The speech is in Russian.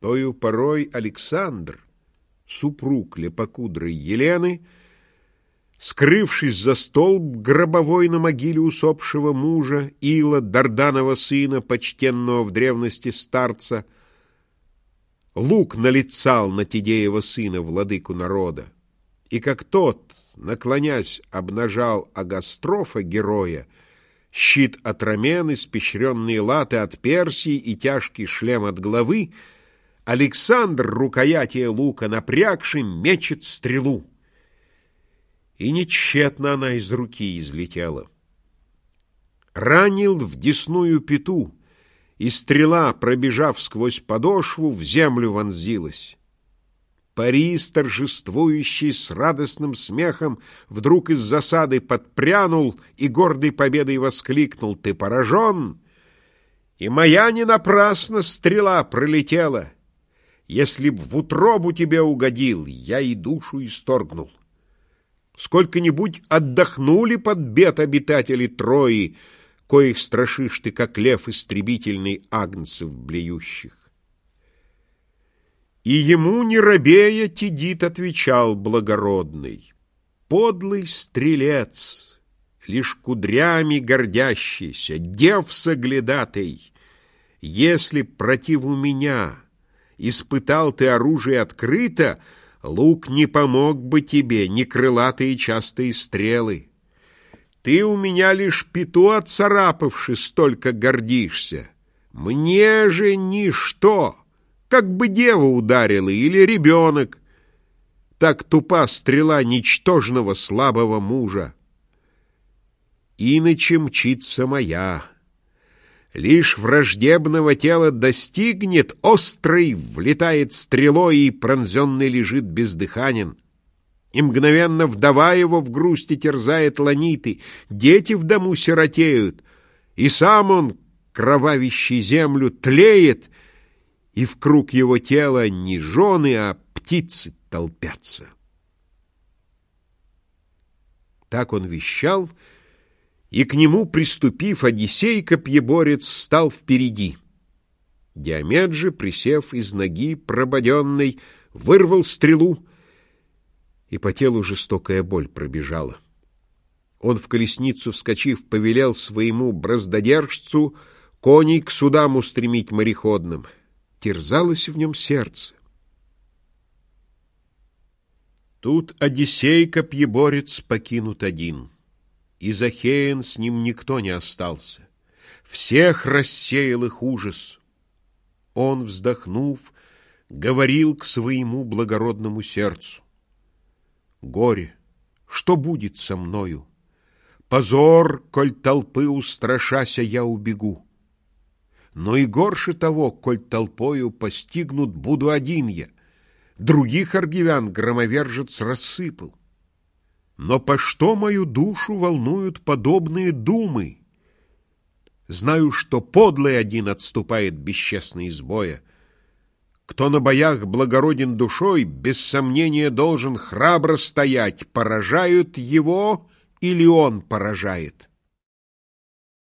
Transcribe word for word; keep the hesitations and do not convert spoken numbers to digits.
Тою порой Александр, супруг лепокудрой Елены, скрывшись за столб гробовой на могиле усопшего мужа, Ила, Дарданова сына, почтенного в древности старца, лук налицал на Тидеева сына, владыку народа, и как тот, наклонясь, обнажал Агастрофа, героя, щит от рамен, испещренные латы от Персии и тяжкий шлем от головы, Александр, рукоятие лука напрягший, мечет стрелу. И не тщетно она из руки излетела. Ранил в десную пяту, и стрела, пробежав сквозь подошву, в землю вонзилась. Парис, торжествующий с радостным смехом, вдруг из засады подпрянул и гордой победой воскликнул: «Ты поражен? И моя не напрасно стрела пролетела. Если б в утробу тебе угодил, я и душу исторгнул. Сколько-нибудь отдохнули под бед обитатели Трои, коих страшишь ты, как лев истребительный, агнцев блеющих». И ему, не робея, Тидит отвечал благородный: «Подлый стрелец, лишь кудрями гордящийся, дев соглядатый, если против у меня испытал ты оружие открыто, лук не помог бы тебе, ни крылатые частые стрелы. Ты у меня лишь пяту отцарапавши, столько гордишься. Мне же ничто, как бы дева ударила или ребенок. Так тупа стрела ничтожного слабого мужа. Иначе мчится моя. Лишь враждебного тела достигнет, острый влетает стрелой, и пронзенный лежит бездыханен. И мгновенно вдова его в грусти терзает ланиты, дети в дому сиротеют, и сам он, кровавящий землю, тлеет, и в круг его тела не жены, а птицы толпятся. Так он вещал, и к нему, приступив, Одиссей, копьеборец, стал впереди. Диомед же, присев из ноги прободенной, вырвал стрелу, и по телу жестокая боль пробежала. Он, в колесницу вскочив, повелел своему браздодержцу коней к судам устремить мореходным. Терзалось в нем сердце. Тут Одиссей, копьеборец, покинут один. Из Ахеян с ним никто не остался. Всех рассеял их ужас. Он, вздохнув, говорил к своему благородному сердцу: «Горе, что будет со мною? Позор, коль толпы устрашася, я убегу. Но и горше того, коль толпою постигнут буду один я. Других аргивян громовержец рассыпал. Но по что мою душу волнуют подобные думы? Знаю, что подлый один отступает бесчестно из боя. Кто на боях благороден душой, без сомнения должен храбро стоять, поражают его или он поражает.